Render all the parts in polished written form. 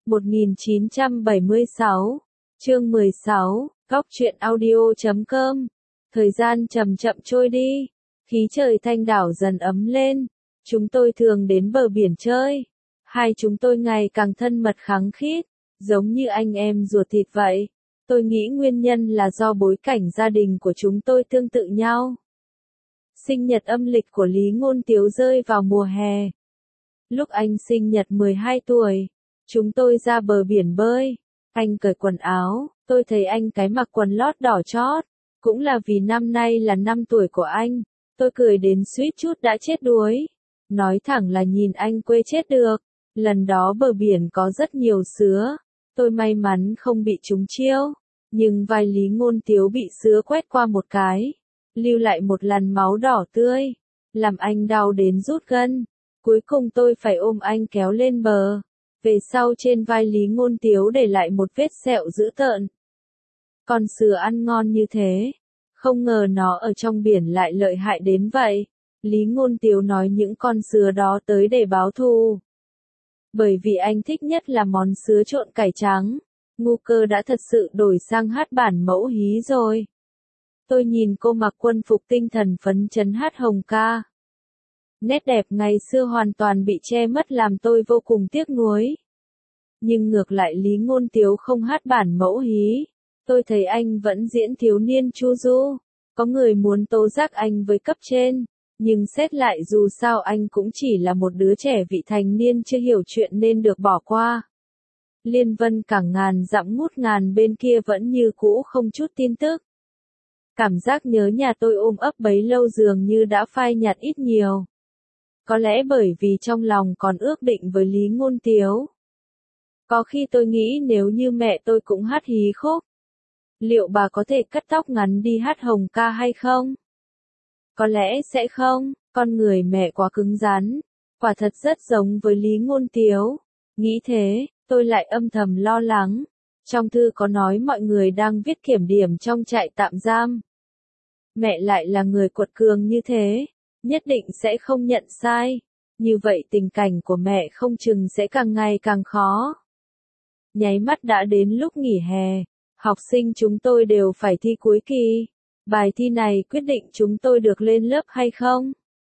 1976, chương 16, Góc truyện audio.com. Thời gian chậm chậm trôi đi, khí trời Thanh đảo dần ấm lên, chúng tôi thường đến bờ biển chơi. Hai chúng tôi ngày càng thân mật khăng khít, giống như anh em ruột thịt vậy. Tôi nghĩ nguyên nhân là do bối cảnh gia đình của chúng tôi tương tự nhau. Sinh nhật âm lịch của Lý Ngôn Tiếu rơi vào mùa hè. Lúc anh sinh nhật 12 tuổi, chúng tôi ra bờ biển bơi. Anh cởi quần áo, tôi thấy anh cái mặc quần lót đỏ chót. Cũng là vì năm nay là năm tuổi của anh. Tôi cười đến suýt chút đã chết đuối. Nói thẳng là nhìn anh quê chết được. Lần đó bờ biển có rất nhiều sứa. Tôi may mắn không bị trúng chiêu. Nhưng vai Lý Ngôn Tiếu bị sứa quét qua một cái. Lưu lại một làn máu đỏ tươi. Làm anh đau đến rút gân. Cuối cùng tôi phải ôm anh kéo lên bờ. Về sau trên vai Lý Ngôn Tiếu để lại một vết sẹo dữ tợn. Con sứa ăn ngon như thế. Không ngờ nó ở trong biển lại lợi hại đến vậy. Lý Ngôn Tiếu nói những con sứa đó tới để báo thù. Bởi vì anh thích nhất là món sứa trộn cải trắng. Ngu Cơ đã thật sự đổi sang hát bản mẫu hí rồi. Tôi nhìn cô mặc quân phục tinh thần phấn chấn hát hồng ca. Nét đẹp ngày xưa hoàn toàn bị che mất làm tôi vô cùng tiếc nuối. Nhưng ngược lại Lý Ngôn Tiếu không hát bản mẫu hí. Tôi thấy anh vẫn diễn thiếu niên chu du. Có người muốn tố giác anh với cấp trên. Nhưng xét lại dù sao anh cũng chỉ là một đứa trẻ vị thành niên chưa hiểu chuyện nên được bỏ qua. Liên vân cảng ngàn dặm ngút ngàn bên kia vẫn như cũ không chút tin tức. Cảm giác nhớ nhà tôi ôm ấp bấy lâu dường như đã phai nhạt ít nhiều. Có lẽ bởi vì trong lòng còn ước định với Lý Ngôn Tiếu. Có khi tôi nghĩ nếu như mẹ tôi cũng hát hí khúc. Liệu bà có thể cắt tóc ngắn đi hát hồng ca hay không? Có lẽ sẽ không, con người mẹ quá cứng rắn. Quả thật rất giống với Lý Ngôn Tiếu. Nghĩ thế, tôi lại âm thầm lo lắng. Trong thư có nói mọi người đang viết kiểm điểm trong trại tạm giam. Mẹ lại là người quật cường như thế, nhất định sẽ không nhận sai. Như vậy tình cảnh của mẹ không chừng sẽ càng ngày càng khó. Nháy mắt đã đến lúc nghỉ hè, học sinh chúng tôi đều phải thi cuối kỳ. Bài thi này quyết định chúng tôi được lên lớp hay không.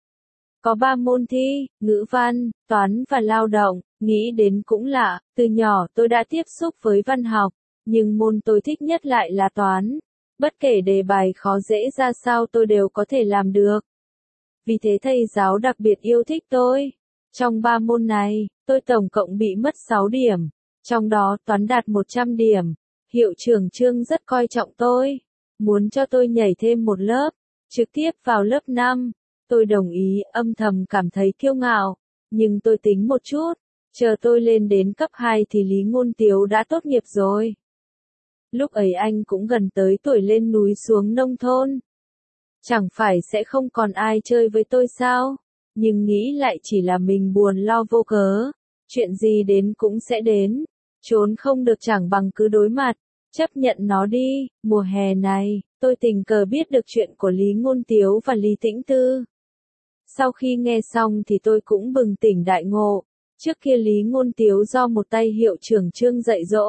Có 3 môn thi, ngữ văn, toán và lao động, nghĩ đến cũng lạ, từ nhỏ tôi đã tiếp xúc với văn học, nhưng môn tôi thích nhất lại là toán. Bất kể đề bài khó dễ ra sao tôi đều có thể làm được. Vì thế thầy giáo đặc biệt yêu thích tôi. Trong 3 môn này, tôi tổng cộng bị mất 6 điểm. Trong đó toán đạt 100 điểm. Hiệu trưởng Trương rất coi trọng tôi. Muốn cho tôi nhảy thêm một lớp. Trực tiếp vào lớp 5. Tôi đồng ý, âm thầm cảm thấy kiêu ngạo. Nhưng tôi tính một chút. Chờ tôi lên đến cấp 2 thì Lý Ngôn Tiếu đã tốt nghiệp rồi. Lúc ấy anh cũng gần tới tuổi lên núi xuống nông thôn. Chẳng phải sẽ không còn ai chơi với tôi sao? Nhưng nghĩ lại chỉ là mình buồn lo vô cớ. Chuyện gì đến cũng sẽ đến. Trốn không được chẳng bằng cứ đối mặt. Chấp nhận nó đi. Mùa hè này, tôi tình cờ biết được chuyện của Lý Ngôn Tiếu và Lý Tĩnh Tư. Sau khi nghe xong thì tôi cũng bừng tỉnh đại ngộ. Trước kia Lý Ngôn Tiếu do một tay hiệu trưởng Trương dạy dỗ.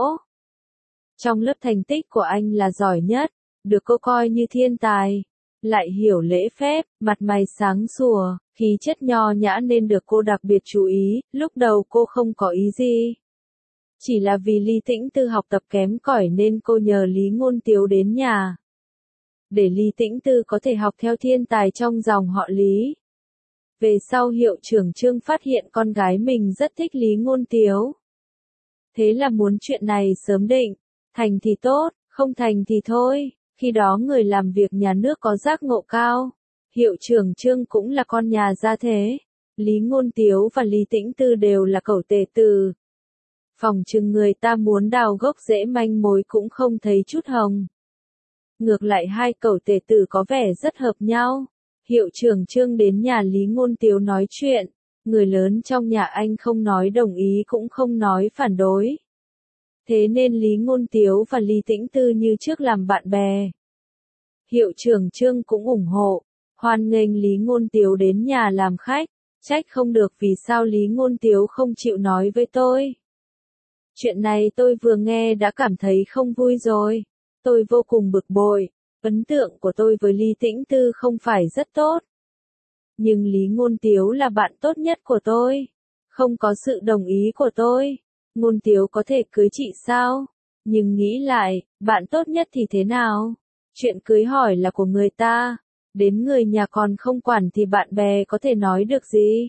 Trong lớp thành tích của anh là giỏi nhất, được cô coi như thiên tài. Lại hiểu lễ phép, mặt mày sáng sủa, khí chất nho nhã nên được cô đặc biệt chú ý. Lúc đầu cô không có ý gì. Chỉ là vì Lý Tĩnh Tư học tập kém cỏi nên cô nhờ Lý Ngôn Tiếu đến nhà. Để Lý Tĩnh Tư có thể học theo thiên tài trong dòng họ Lý. Về sau hiệu trưởng Trương phát hiện con gái mình rất thích Lý Ngôn Tiếu. Thế là muốn chuyện này sớm định. Thành thì tốt, không thành thì thôi. Khi đó người làm việc nhà nước có giác ngộ cao. Hiệu trưởng Trương cũng là con nhà gia thế. Lý Ngôn Tiếu và Lý Tĩnh Tư đều là cẩu tề tử. Phòng chừng người ta muốn đào gốc rễ manh mối cũng không thấy chút hồng. Ngược lại hai cẩu tề tử có vẻ rất hợp nhau. Hiệu trưởng Trương đến nhà Lý Ngôn Tiếu nói chuyện. Người lớn trong nhà anh không nói đồng ý cũng không nói phản đối. Thế nên Lý Ngôn Tiếu và Lý Tĩnh Tư như trước làm bạn bè. Hiệu trưởng Trương cũng ủng hộ, hoan nghênh Lý Ngôn Tiếu đến nhà làm khách, trách không được vì sao Lý Ngôn Tiếu không chịu nói với tôi. Chuyện này tôi vừa nghe đã cảm thấy không vui rồi. Tôi vô cùng bực bội. Ấn tượng của tôi với Lý Tĩnh Tư không phải rất tốt. Nhưng Lý Ngôn Tiếu là bạn tốt nhất của tôi. Không có sự đồng ý của tôi, Ngôn Tiếu có thể cưới chị sao? Nhưng nghĩ lại, bạn tốt nhất thì thế nào? Chuyện cưới hỏi là của người ta. Đến người nhà còn không quản thì bạn bè có thể nói được gì?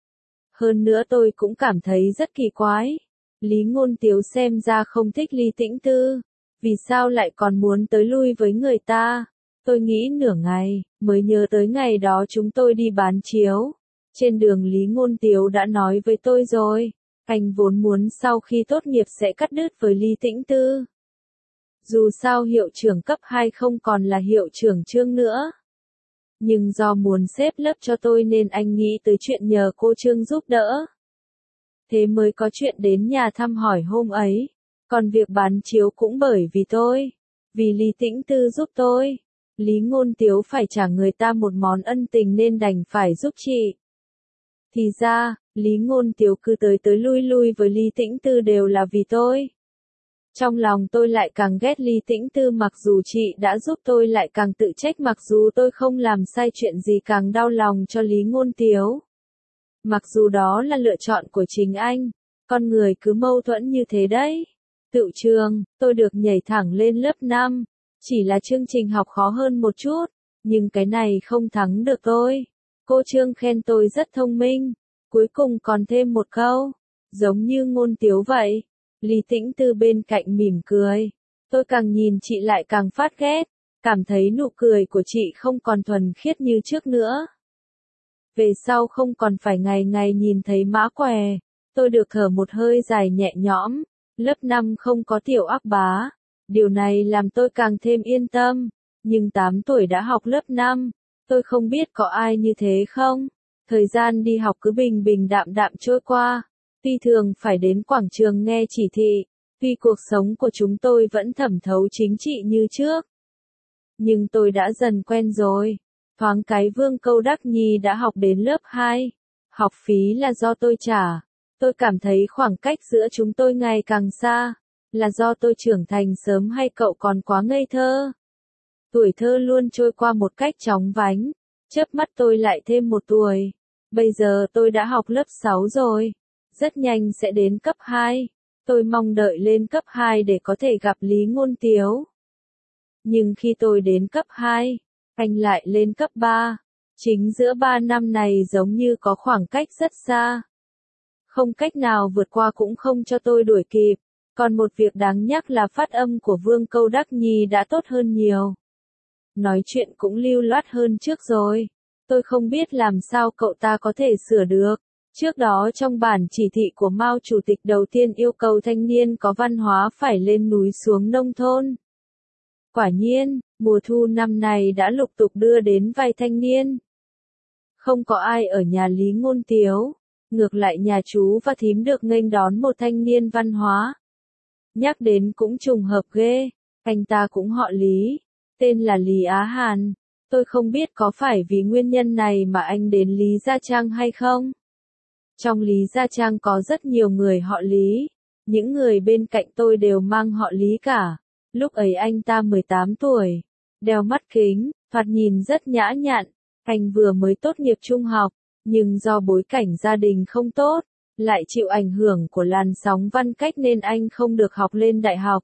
Hơn nữa tôi cũng cảm thấy rất kỳ quái. Lý Ngôn Tiếu xem ra không thích Lý Tĩnh Tư. Vì sao lại còn muốn tới lui với người ta? Tôi nghĩ nửa ngày, mới nhớ tới ngày đó chúng tôi đi bán chiếu. Trên đường Lý Ngôn Tiếu đã nói với tôi rồi. Anh vốn muốn sau khi tốt nghiệp sẽ cắt đứt với Lý Tĩnh Tư. Dù sao hiệu trưởng cấp 2 không còn là hiệu trưởng Trương nữa. Nhưng do muốn xếp lớp cho tôi nên anh nghĩ tới chuyện nhờ cô Trương giúp đỡ. Thế mới có chuyện đến nhà thăm hỏi hôm ấy. Còn việc bán chiếu cũng bởi vì tôi. Vì Lý Tĩnh Tư giúp tôi. Lý Ngôn Tiếu phải trả người ta một món ân tình nên đành phải giúp chị. Thì ra, Lý Ngôn Tiếu cứ tới lui lui với Lý Tĩnh Tư đều là vì tôi. Trong lòng tôi lại càng ghét Lý Tĩnh Tư, mặc dù chị đã giúp tôi lại càng tự trách, mặc dù tôi không làm sai chuyện gì càng đau lòng cho Lý Ngôn Tiếu. Mặc dù đó là lựa chọn của chính anh, con người cứ mâu thuẫn như thế đấy. Tựu trường, tôi được nhảy thẳng lên lớp 5, chỉ là chương trình học khó hơn một chút, nhưng cái này không thắng được tôi. Cô Trương khen tôi rất thông minh, cuối cùng còn thêm một câu, giống như Ngôn Tiếu vậy. Lý Tĩnh Tư bên cạnh mỉm cười. Tôi càng nhìn chị lại càng phát ghét, cảm thấy nụ cười của chị không còn thuần khiết như trước nữa. Về sau không còn phải ngày ngày nhìn thấy mã què, tôi được thở một hơi dài nhẹ nhõm. Lớp 5 không có Tiểu Ác Bá, điều này làm tôi càng thêm yên tâm. Nhưng 8 tuổi đã học lớp 5, tôi không biết có ai như thế không? Thời gian đi học cứ bình bình đạm đạm trôi qua. Tuy thường phải đến quảng trường nghe chỉ thị, tuy cuộc sống của chúng tôi vẫn thẩm thấu chính trị như trước. Nhưng tôi đã dần quen rồi. Thoáng cái Vương Câu Đắc Nhi đã học đến lớp 2. Học phí là do tôi trả. Tôi cảm thấy khoảng cách giữa chúng tôi ngày càng xa. Là do tôi trưởng thành sớm hay cậu còn quá ngây thơ? Tuổi thơ luôn trôi qua một cách chóng vánh. Chớp mắt tôi lại thêm một tuổi. Bây giờ tôi đã học lớp 6 rồi. Rất nhanh sẽ đến cấp 2. Tôi mong đợi lên cấp 2 để có thể gặp Lý Ngôn Tiếu. Nhưng khi tôi đến cấp 2, anh lại lên cấp 3. Chính giữa 3 năm này giống như có khoảng cách rất xa. Không cách nào vượt qua cũng không cho tôi đuổi kịp. Còn một việc đáng nhắc là phát âm của Vương Câu Đắc Nhi đã tốt hơn nhiều. Nói chuyện cũng lưu loát hơn trước rồi. Tôi không biết làm sao cậu ta có thể sửa được. Trước đó trong bản chỉ thị của Mao Chủ tịch đầu tiên yêu cầu thanh niên có văn hóa phải lên núi xuống nông thôn. Quả nhiên, mùa thu năm này đã lục tục đưa đến vài thanh niên. Không có ai ở nhà Lý Ngôn Tiếu. Ngược lại nhà chú và thím được nghênh đón một thanh niên văn hóa. Nhắc đến cũng trùng hợp ghê, anh ta cũng họ Lý, tên là Lý Á Hàn. Tôi không biết có phải vì nguyên nhân này mà anh đến Lý Gia Trang hay không? Trong Lý Gia Trang có rất nhiều người họ Lý, những người bên cạnh tôi đều mang họ Lý cả. Lúc ấy anh ta 18 tuổi, đeo mắt kính, thoạt nhìn rất nhã nhặn. Anh vừa mới tốt nghiệp trung học, nhưng do bối cảnh gia đình không tốt, lại chịu ảnh hưởng của làn sóng văn cách nên anh không được học lên đại học.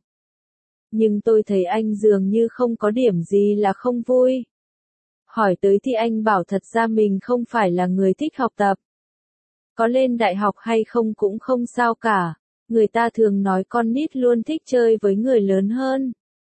Nhưng tôi thấy anh dường như không có điểm gì là không vui. Hỏi tới thì anh bảo thật ra mình không phải là người thích học tập. Có lên đại học hay không cũng không sao cả. Người ta thường nói con nít luôn thích chơi với người lớn hơn.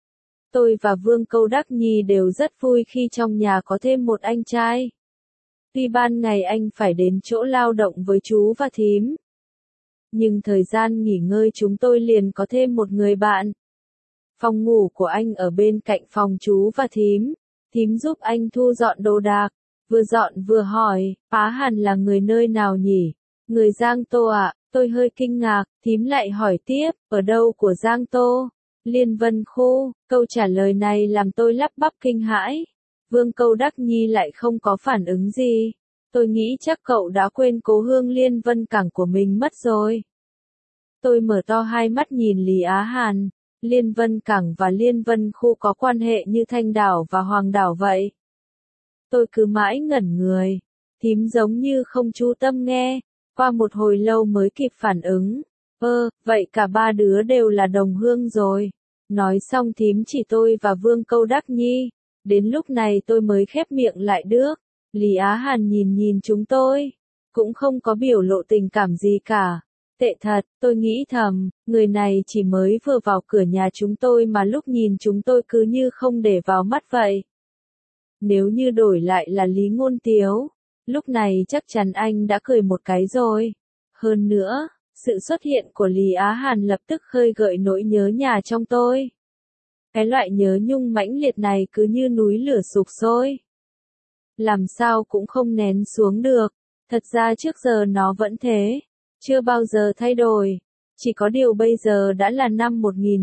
Tôi và Vương Câu Đắc Nhi đều rất vui khi trong nhà có thêm một anh trai. Tuy ban ngày anh phải đến chỗ lao động với chú và thím. Nhưng thời gian nghỉ ngơi chúng tôi liền có thêm một người bạn. Phòng ngủ của anh ở bên cạnh phòng chú và thím. Thím giúp anh thu dọn đồ đạc. Vừa dọn vừa hỏi, Á Hàn là người nơi nào nhỉ? Người Giang Tô ạ. Tôi hơi kinh ngạc, thím lại hỏi tiếp, ở đâu của Giang Tô? Liên Vân Khu. Câu trả lời này làm tôi lắp bắp kinh hãi. Vương Câu Đắc Nhi lại không có phản ứng gì. Tôi nghĩ chắc cậu đã quên cố hương Liên Vân Cảng của mình mất rồi. Tôi mở to hai mắt nhìn Lý Á Hàn. Liên Vân Cảng và Liên Vân Khu có quan hệ như Thanh Đảo và Hoàng Đảo vậy. Tôi cứ mãi ngẩn người. Thím giống như không chú tâm nghe. Qua một hồi lâu mới kịp phản ứng. Vậy cả ba đứa đều là đồng hương rồi. Nói xong thím chỉ tôi và Vương Câu Đắc Nhi. Đến lúc này tôi mới khép miệng lại được. Lý Á Hàn nhìn chúng tôi. Cũng không có biểu lộ tình cảm gì cả. Tệ thật, tôi nghĩ thầm, người này chỉ mới vừa vào cửa nhà chúng tôi mà lúc nhìn chúng tôi cứ như không để vào mắt vậy. Nếu như đổi lại là Lý Ngôn Tiếu, lúc này chắc chắn anh đã cười một cái rồi. Hơn nữa, sự xuất hiện của Lý Á Hàn lập tức khơi gợi nỗi nhớ nhà trong tôi. Cái loại nhớ nhung mãnh liệt này cứ như núi lửa sục sôi. Làm sao cũng không nén xuống được. Thật ra trước giờ nó vẫn thế. Chưa bao giờ thay đổi. Chỉ có điều bây giờ đã là năm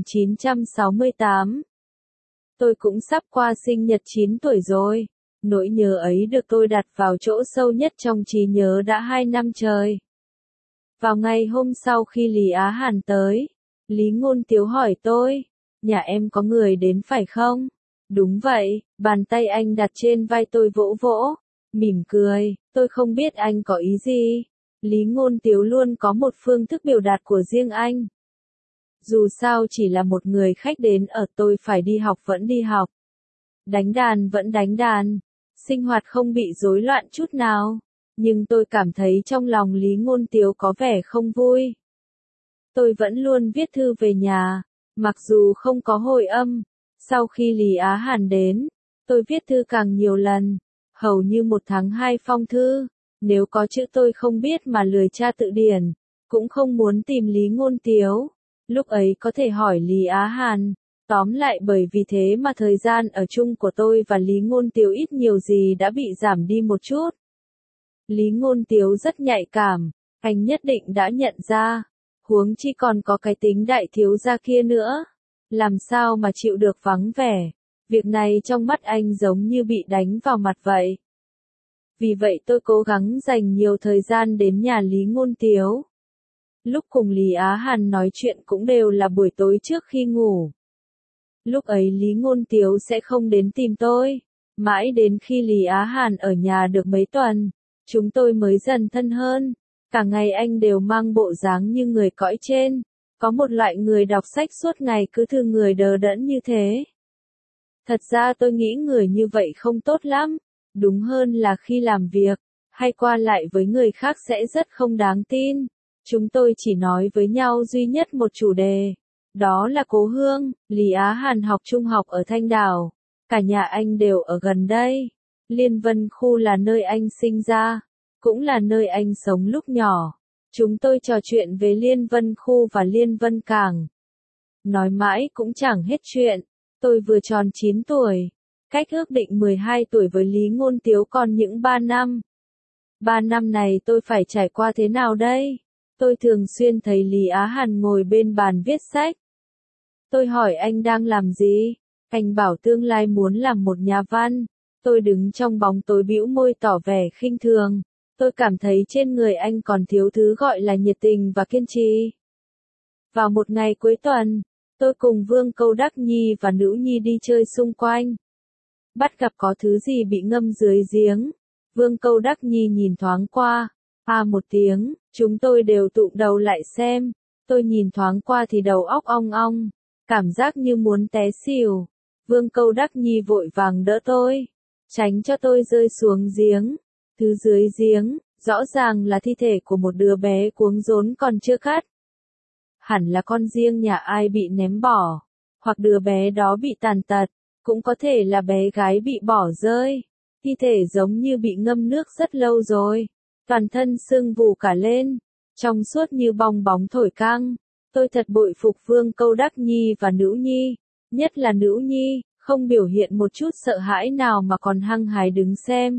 1968. Tôi cũng sắp qua sinh nhật 9 tuổi rồi. Nỗi nhớ ấy được tôi đặt vào chỗ sâu nhất trong trí nhớ đã 2 năm trời. Vào ngày hôm sau khi Lý Á Hàn tới, Lý Ngôn Tiếu hỏi tôi, nhà em có người đến phải không? Đúng vậy, bàn tay anh đặt trên vai tôi vỗ vỗ, mỉm cười, tôi không biết anh có ý gì. Lý Ngôn Tiếu luôn có một phương thức biểu đạt của riêng anh. Dù sao chỉ là một người khách đến ở, tôi phải đi học vẫn đi học. Đánh đàn vẫn đánh đàn. Sinh hoạt không bị rối loạn chút nào. Nhưng tôi cảm thấy trong lòng Lý Ngôn Tiếu có vẻ không vui. Tôi vẫn luôn viết thư về nhà, mặc dù không có hồi âm. Sau khi Lý Á Hàn đến, tôi viết thư càng nhiều lần, hầu như 1 tháng 2 phong thư. Nếu có chữ tôi không biết mà lười tra tự điển, cũng không muốn tìm Lý Ngôn Tiếu. Lúc ấy có thể hỏi Lý Á Hàn. Tóm lại bởi vì thế mà thời gian ở chung của tôi và Lý Ngôn Tiếu ít nhiều gì đã bị giảm đi một chút. Lý Ngôn Tiếu rất nhạy cảm, anh nhất định đã nhận ra. Huống chi còn có cái tính đại thiếu gia kia nữa. Làm sao mà chịu được vắng vẻ. Việc này trong mắt anh giống như bị đánh vào mặt vậy. Vì vậy tôi cố gắng dành nhiều thời gian đến nhà Lý Ngôn Tiếu. Lúc cùng Lý Á Hàn nói chuyện cũng đều là buổi tối trước khi ngủ. Lúc ấy Lý Ngôn Tiếu sẽ không đến tìm tôi. Mãi đến khi Lý Á Hàn ở nhà được mấy tuần, chúng tôi mới dần thân hơn. Cả ngày anh đều mang bộ dáng như người cõi trên. Có một loại người đọc sách suốt ngày cứ thư người đờ đẫn như thế. Thật ra tôi nghĩ người như vậy không tốt lắm. Đúng hơn là khi làm việc, hay qua lại với người khác sẽ rất không đáng tin. Chúng tôi chỉ nói với nhau duy nhất một chủ đề. Đó là cố hương. Lý Á Hàn học trung học ở Thanh Đảo. Cả nhà anh đều ở gần đây. Liên Vân Khu là nơi anh sinh ra, cũng là nơi anh sống lúc nhỏ. Chúng tôi trò chuyện về Liên Vân Khu và Liên Vân Cảng. Nói mãi cũng chẳng hết chuyện. Tôi vừa tròn 9 tuổi. Cách ước định 12 tuổi với Lý Ngôn Tiếu còn những 3 năm. 3 năm này tôi phải trải qua thế nào đây? Tôi thường xuyên thấy Lý Á Hàn ngồi bên bàn viết sách. Tôi hỏi anh đang làm gì? Anh bảo tương lai muốn làm một nhà văn. Tôi đứng trong bóng tối bĩu môi tỏ vẻ khinh thường. Tôi cảm thấy trên người anh còn thiếu thứ gọi là nhiệt tình và kiên trì. Vào một ngày cuối tuần, tôi cùng Vương Câu Đắc Nhi và Nữ Nhi đi chơi xung quanh. Bắt gặp có thứ gì bị ngâm dưới giếng. Vương Câu Đắc Nhi nhìn thoáng qua. Một tiếng, chúng tôi đều tụm đầu lại xem. Tôi nhìn thoáng qua thì đầu óc ong ong. Cảm giác như muốn té xỉu. Vương Câu Đắc Nhi vội vàng đỡ tôi. Tránh cho tôi rơi xuống giếng. Thứ dưới giếng, rõ ràng là thi thể của một đứa bé cuống rốn còn chưa cắt. Hẳn là con riêng nhà ai bị ném bỏ. Hoặc đứa bé đó bị tàn tật. Cũng có thể là bé gái bị bỏ rơi. Thi thể giống như bị ngâm nước rất lâu rồi. Toàn thân sưng vù cả lên. Trong suốt như bong bóng thổi căng. Tôi thật bội phục Vương Câu Đắc Nhi và Nữ Nhi. Nhất là Nữ Nhi, không biểu hiện một chút sợ hãi nào mà còn hăng hái đứng xem.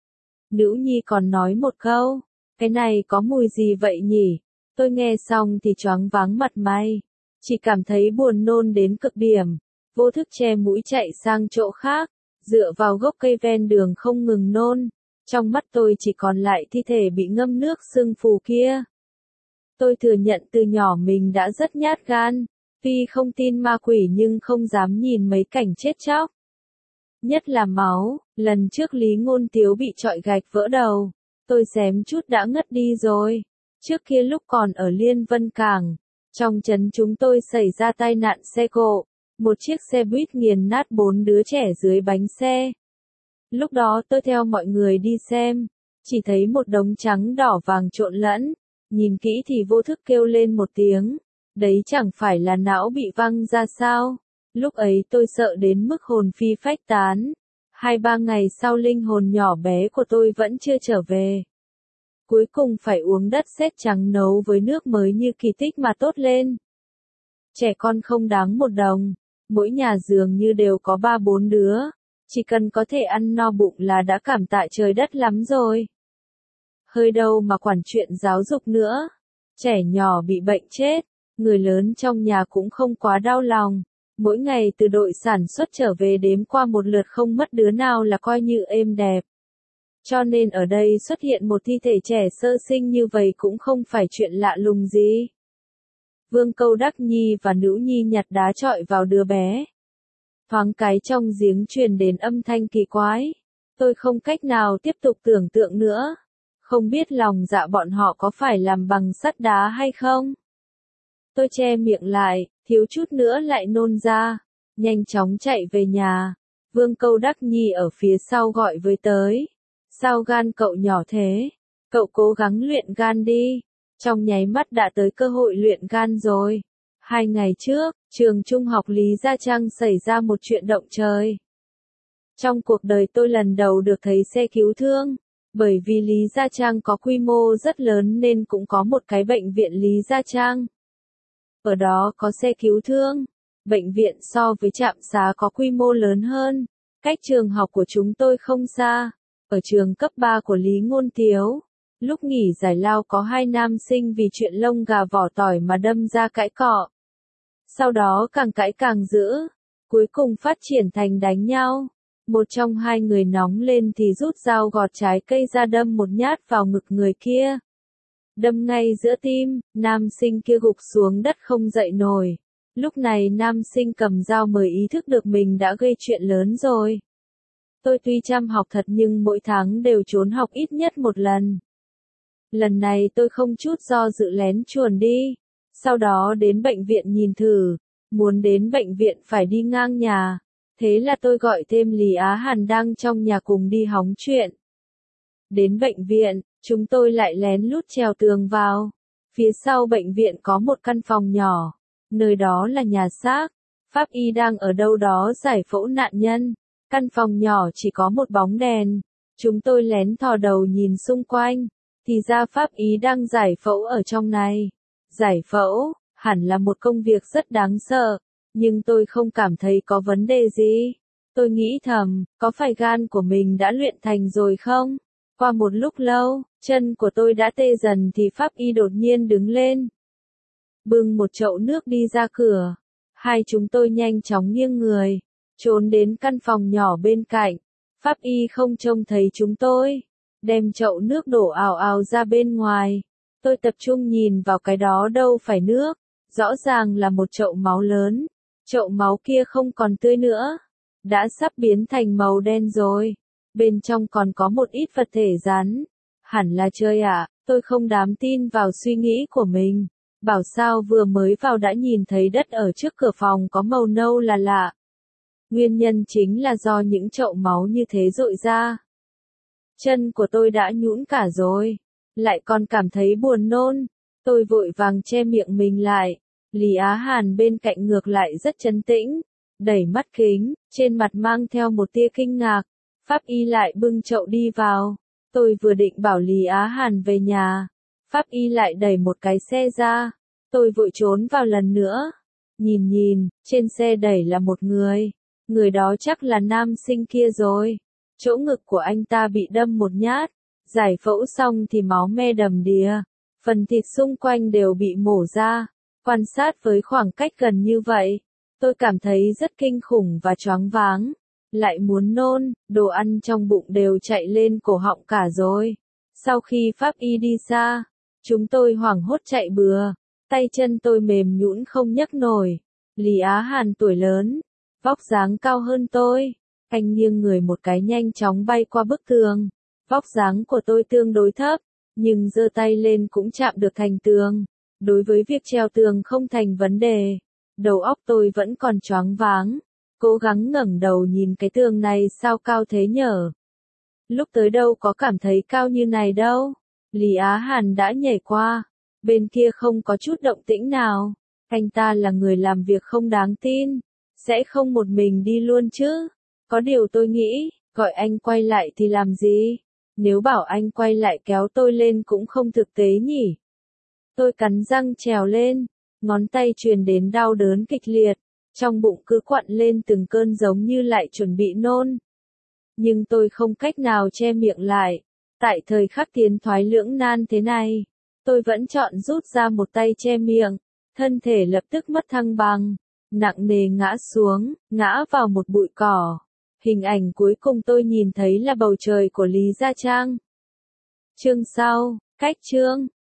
Nữ Nhi còn nói một câu. Cái này có mùi gì vậy nhỉ? Tôi nghe xong thì choáng váng mặt mày. Chỉ cảm thấy buồn nôn đến cực điểm. Vô thức che mũi chạy sang chỗ khác. Dựa vào gốc cây ven đường không ngừng nôn. Trong mắt tôi chỉ còn lại thi thể bị ngâm nước sưng phù kia. Tôi thừa nhận từ nhỏ mình đã rất nhát gan, tuy không tin ma quỷ nhưng không dám nhìn mấy cảnh chết chóc. Nhất là máu, lần trước Lý Ngôn Tiếu bị chọi gạch vỡ đầu, tôi xém chút đã ngất đi rồi. Trước kia lúc còn ở Liên Vân Cảng, trong trấn chúng tôi xảy ra tai nạn xe cộ, một chiếc xe buýt nghiền nát 4 đứa trẻ dưới bánh xe. Lúc đó tôi theo mọi người đi xem, chỉ thấy một đống trắng đỏ vàng trộn lẫn, nhìn kỹ thì vô thức kêu lên một tiếng, đấy chẳng phải là não bị văng ra sao. Lúc ấy tôi sợ đến mức hồn phi phách tán. 2-3 ngày sau linh hồn nhỏ bé của tôi vẫn chưa trở về. Cuối cùng phải uống đất sét trắng nấu với nước mới như kỳ tích mà tốt lên. Trẻ con không đáng một đồng, mỗi nhà dường như đều có 3-4 đứa, chỉ cần có thể ăn no bụng là đã cảm tạ trời đất lắm rồi. Hơi đâu mà quản chuyện giáo dục nữa, trẻ nhỏ bị bệnh chết, người lớn trong nhà cũng không quá đau lòng. Mỗi ngày từ đội sản xuất trở về đếm qua một lượt không mất đứa nào là coi như êm đẹp. Cho nên ở đây xuất hiện một thi thể trẻ sơ sinh như vậy cũng không phải chuyện lạ lùng gì. Vương Câu Đắc Nhi và Nữ Nhi nhặt đá chọi vào đứa bé. Thoáng cái trong giếng truyền đến âm thanh kỳ quái. Tôi không cách nào tiếp tục tưởng tượng nữa. Không biết lòng dạ bọn họ có phải làm bằng sắt đá hay không? Tôi che miệng lại, thiếu chút nữa lại nôn ra. Nhanh chóng chạy về nhà. Vương Câu Đắc Nhi ở phía sau gọi với tới. Sao gan cậu nhỏ thế? Cậu cố gắng luyện gan đi. Trong nháy mắt đã tới cơ hội luyện gan rồi. 2 ngày trước, trường trung học Lý Gia Trang xảy ra một chuyện động trời. Trong cuộc đời tôi lần đầu được thấy xe cứu thương. Bởi vì Lý Gia Trang có quy mô rất lớn nên cũng có một cái bệnh viện Lý Gia Trang. Ở đó có xe cứu thương. Bệnh viện so với trạm xá có quy mô lớn hơn. Cách trường học của chúng tôi không xa. Ở trường cấp 3 của Lý Ngôn Tiếu. Lúc nghỉ giải lao có 2 nam sinh vì chuyện lông gà vỏ tỏi mà đâm ra cãi cọ. Sau đó càng cãi càng dữ. Cuối cùng phát triển thành đánh nhau. Một trong 2 người nóng lên thì rút dao gọt trái cây ra đâm một nhát vào ngực người kia. Đâm ngay giữa tim, nam sinh kia gục xuống đất không dậy nổi. Lúc này nam sinh cầm dao mới ý thức được mình đã gây chuyện lớn rồi. Tôi tuy chăm học thật nhưng mỗi tháng đều trốn học ít nhất một lần. Lần này tôi không chút do dự lén chuồn đi. Sau đó đến bệnh viện nhìn thử. Muốn đến bệnh viện phải đi ngang nhà. Thế là tôi gọi thêm Lý Á Hàn đang trong nhà cùng đi hóng chuyện. Đến bệnh viện, chúng tôi lại lén lút trèo tường vào. Phía sau bệnh viện có một căn phòng nhỏ. Nơi đó là nhà xác. Pháp y đang ở đâu đó giải phẫu nạn nhân. Căn phòng nhỏ chỉ có một bóng đèn. Chúng tôi lén thò đầu nhìn xung quanh. Thì ra pháp y đang giải phẫu ở trong này. Giải phẫu, hẳn là một công việc rất đáng sợ. Nhưng tôi không cảm thấy có vấn đề gì. Tôi nghĩ thầm, có phải gan của mình đã luyện thành rồi không? Qua một lúc lâu, chân của tôi đã tê dần thì pháp y đột nhiên đứng lên. Bưng một chậu nước đi ra cửa. Hai chúng tôi nhanh chóng nghiêng người. Trốn đến căn phòng nhỏ bên cạnh. Pháp y không trông thấy chúng tôi. Đem chậu nước đổ ào ào ra bên ngoài. Tôi tập trung nhìn vào cái đó đâu phải nước. Rõ ràng là một chậu máu lớn. Chậu máu kia không còn tươi nữa. Đã sắp biến thành màu đen rồi. Bên trong còn có một ít vật thể rắn. Hẳn là chơi ạ, tôi không dám tin vào suy nghĩ của mình. Bảo sao vừa mới vào đã nhìn thấy đất ở trước cửa phòng có màu nâu là lạ. Nguyên nhân chính là do những chậu máu như thế dội ra. Chân của tôi đã nhũn cả rồi. Lại còn cảm thấy buồn nôn. Tôi vội vàng che miệng mình lại. Lý Á Hàn bên cạnh ngược lại rất trấn tĩnh. Đẩy mắt kính, trên mặt mang theo một tia kinh ngạc. Pháp y lại bưng chậu đi vào. Tôi vừa định bảo Lý Á Hàn về nhà. Pháp y lại đẩy một cái xe ra. Tôi vội trốn vào lần nữa. Nhìn, trên xe đẩy là một người. Người đó chắc là nam sinh kia rồi. Chỗ ngực của anh ta bị đâm một nhát. Giải phẫu xong thì máu me đầm đìa. Phần thịt xung quanh đều bị mổ ra. Quan sát với khoảng cách gần như vậy. Tôi cảm thấy rất kinh khủng và choáng váng. Lại muốn nôn, đồ ăn trong bụng đều chạy lên cổ họng cả rồi. Sau khi pháp y đi xa, Chúng tôi hoảng hốt chạy bừa, tay chân tôi mềm nhũn không nhấc nổi. Lý Á Hàn tuổi lớn, vóc dáng cao hơn tôi, anh nghiêng người một cái nhanh chóng bay qua bức tường. Vóc dáng của tôi tương đối thấp, nhưng giơ tay lên cũng chạm được thành tường. Đối với việc treo tường không thành vấn đề. Đầu óc tôi vẫn còn choáng váng, cố gắng ngẩng đầu nhìn cái tường này sao cao thế nhở. Lúc tới đâu có cảm thấy cao như này đâu. Lý Á Hàn đã nhảy qua, bên kia không có chút động tĩnh nào. Anh ta là người làm việc không đáng tin, sẽ không một mình đi luôn chứ. Có điều tôi nghĩ, gọi anh quay lại thì làm gì? Nếu bảo anh quay lại kéo tôi lên cũng không thực tế nhỉ. Tôi cắn răng trèo lên, ngón tay truyền đến đau đớn kịch liệt, trong bụng cứ quặn lên từng cơn giống như lại chuẩn bị nôn. Nhưng tôi không cách nào che miệng lại. Tại thời khắc tiến thoái lưỡng nan thế này, tôi vẫn chọn rút ra một tay che miệng, thân thể lập tức mất thăng bằng, nặng nề ngã xuống, ngã vào một bụi cỏ. Hình ảnh cuối cùng tôi nhìn thấy là bầu trời của Lý Gia Trang. Chương sau, cách chương.